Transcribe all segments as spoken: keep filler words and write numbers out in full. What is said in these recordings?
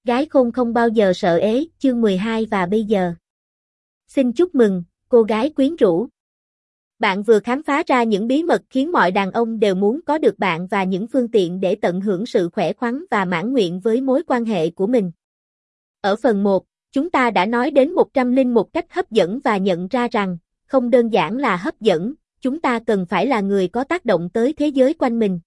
Gái khôn không bao giờ sợ ế, chương mười hai và bây giờ. Xin chúc mừng, cô gái quyến rũ. Bạn vừa khám phá ra những bí mật khiến mọi đàn ông đều muốn có được bạn và những phương tiện để tận hưởng sự khỏe khoắn và mãn nguyện với mối quan hệ của mình. Ở phần một, chúng ta đã nói đến một trăm lẻ một cách hấp dẫn và nhận ra rằng, không đơn giản là hấp dẫn, chúng ta cần phải là người có tác động tới thế giới quanh mình.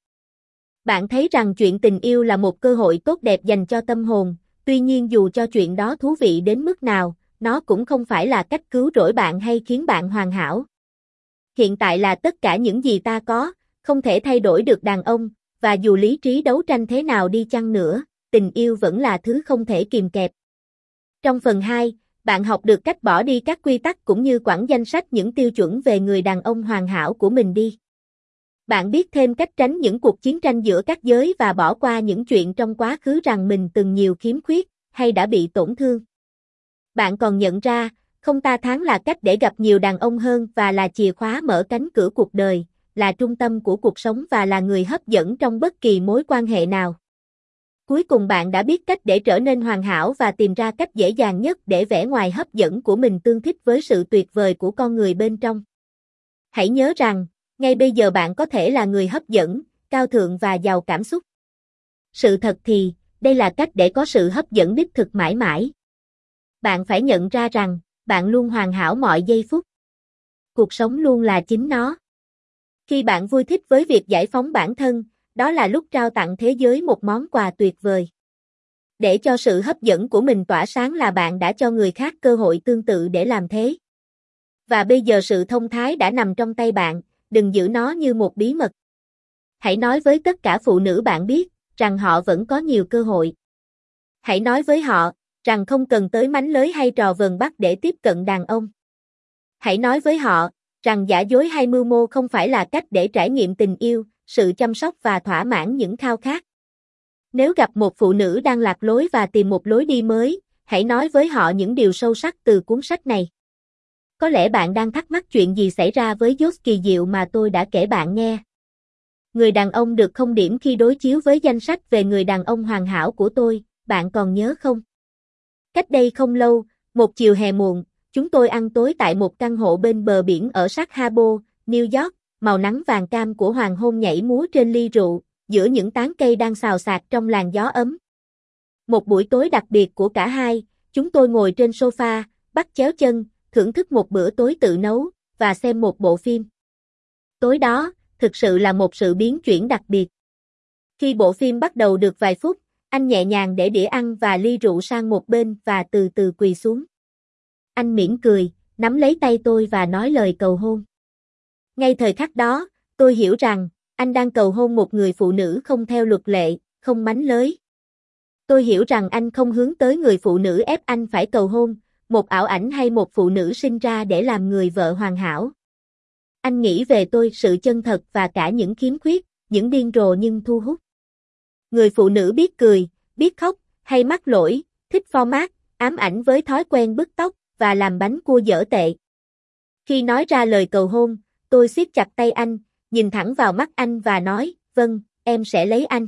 Bạn thấy rằng chuyện tình yêu là một cơ hội tốt đẹp dành cho tâm hồn, tuy nhiên dù cho chuyện đó thú vị đến mức nào, nó cũng không phải là cách cứu rỗi bạn hay khiến bạn hoàn hảo. Hiện tại là tất cả những gì ta có, không thể thay đổi được đàn ông, và dù lý trí đấu tranh thế nào đi chăng nữa, tình yêu vẫn là thứ không thể kìm kẹp. Trong phần hai, bạn học được cách bỏ đi các quy tắc cũng như quãng danh sách những tiêu chuẩn về người đàn ông hoàn hảo của mình đi. Bạn biết thêm cách tránh những cuộc chiến tranh giữa các giới và bỏ qua những chuyện trong quá khứ rằng mình từng nhiều khiếm khuyết, hay đã bị tổn thương. Bạn còn nhận ra, không ta tháng là cách để gặp nhiều đàn ông hơn và là chìa khóa mở cánh cửa cuộc đời, là trung tâm của cuộc sống và là người hấp dẫn trong bất kỳ mối quan hệ nào. Cuối cùng bạn đã biết cách để trở nên hoàn hảo và tìm ra cách dễ dàng nhất để vẻ ngoài hấp dẫn của mình tương thích với sự tuyệt vời của con người bên trong. Hãy nhớ rằng, ngay bây giờ bạn có thể là người hấp dẫn, cao thượng và giàu cảm xúc. Sự thật thì, đây là cách để có sự hấp dẫn đích thực mãi mãi. Bạn phải nhận ra rằng, bạn luôn hoàn hảo mọi giây phút. Cuộc sống luôn là chính nó. Khi bạn vui thích với việc giải phóng bản thân, đó là lúc trao tặng thế giới một món quà tuyệt vời. Để cho sự hấp dẫn của mình tỏa sáng là bạn đã cho người khác cơ hội tương tự để làm thế. Và bây giờ sự thông thái đã nằm trong tay bạn, đừng giữ nó như một bí mật. Hãy nói với tất cả phụ nữ bạn biết, rằng họ vẫn có nhiều cơ hội. Hãy nói với họ, rằng không cần tới mánh lới hay trò vờn bắt để tiếp cận đàn ông. Hãy nói với họ, rằng giả dối hay mưu mô không phải là cách để trải nghiệm tình yêu, sự chăm sóc và thỏa mãn những khao khát. Nếu gặp một phụ nữ đang lạc lối và tìm một lối đi mới, hãy nói với họ những điều sâu sắc từ cuốn sách này. Có lẽ bạn đang thắc mắc chuyện gì xảy ra với George kỳ diệu mà tôi đã kể bạn nghe. Người đàn ông được không điểm khi đối chiếu với danh sách về người đàn ông hoàn hảo của tôi, bạn còn nhớ không? Cách đây không lâu, một chiều hè muộn, chúng tôi ăn tối tại một căn hộ bên bờ biển ở sát Harbor, New York, màu nắng vàng cam của hoàng hôn nhảy múa trên ly rượu, giữa những tán cây đang xào xạc trong làn gió ấm. Một buổi tối đặc biệt của cả hai, chúng tôi ngồi trên sofa, bắt chéo chân, thưởng thức một bữa tối tự nấu, và xem một bộ phim. Tối đó, thực sự là một sự biến chuyển đặc biệt. Khi bộ phim bắt đầu được vài phút, anh nhẹ nhàng để đĩa ăn và ly rượu sang một bên và từ từ quỳ xuống. Anh mỉm cười, nắm lấy tay tôi và nói lời cầu hôn. Ngay thời khắc đó, tôi hiểu rằng, anh đang cầu hôn một người phụ nữ không theo luật lệ, không mánh lới. Tôi hiểu rằng anh không hướng tới người phụ nữ ép anh phải cầu hôn, một ảo ảnh hay một phụ nữ sinh ra để làm người vợ hoàn hảo. Anh nghĩ về tôi, sự chân thật và cả những khiếm khuyết, những điên rồ nhưng thu hút. Người phụ nữ biết cười, biết khóc, hay mắc lỗi, thích format, ám ảnh với thói quen bứt tóc, và làm bánh cua dở tệ. Khi nói ra lời cầu hôn, tôi siết chặt tay anh, nhìn thẳng vào mắt anh và nói, vâng, em sẽ lấy anh.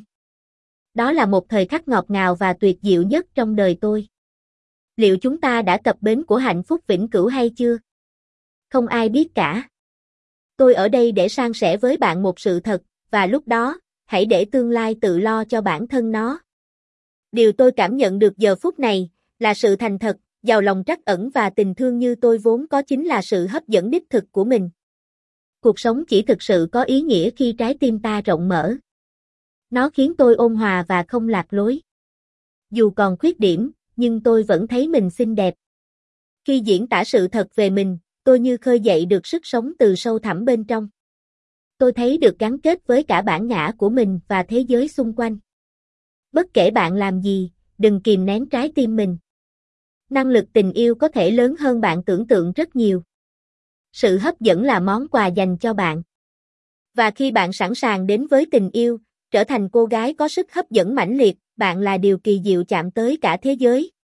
Đó là một thời khắc ngọt ngào và tuyệt diệu nhất trong đời tôi. Liệu chúng ta đã cập bến của hạnh phúc vĩnh cửu hay chưa? Không ai biết cả. Tôi ở đây để san sẻ với bạn một sự thật, và lúc đó, hãy để tương lai tự lo cho bản thân nó. Điều tôi cảm nhận được giờ phút này, là sự thành thật, giàu lòng trắc ẩn và tình thương như tôi vốn có chính là sự hấp dẫn đích thực của mình. Cuộc sống chỉ thực sự có ý nghĩa khi trái tim ta rộng mở. Nó khiến tôi ôn hòa và không lạc lối. Dù còn khuyết điểm, nhưng tôi vẫn thấy mình xinh đẹp. Khi diễn tả sự thật về mình, tôi như khơi dậy được sức sống từ sâu thẳm bên trong. Tôi thấy được gắn kết với cả bản ngã của mình và thế giới xung quanh. Bất kể bạn làm gì, đừng kìm nén trái tim mình. Năng lực tình yêu có thể lớn hơn bạn tưởng tượng rất nhiều. Sự hấp dẫn là món quà dành cho bạn. Và khi bạn sẵn sàng đến với tình yêu, trở thành cô gái có sức hấp dẫn mãnh liệt, bạn là điều kỳ diệu chạm tới cả thế giới.